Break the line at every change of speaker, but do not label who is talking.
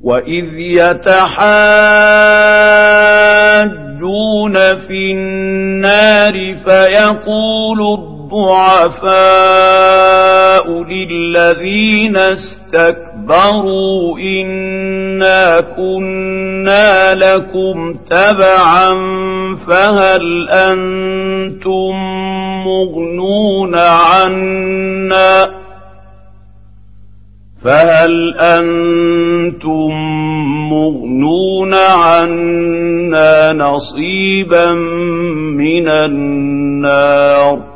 وإذ يتحاجون في النار فيقول الضعفاء للذين استكبروا إنا كنا لكم تبعا فهل أنتم مغنون عنا نصيبا من النار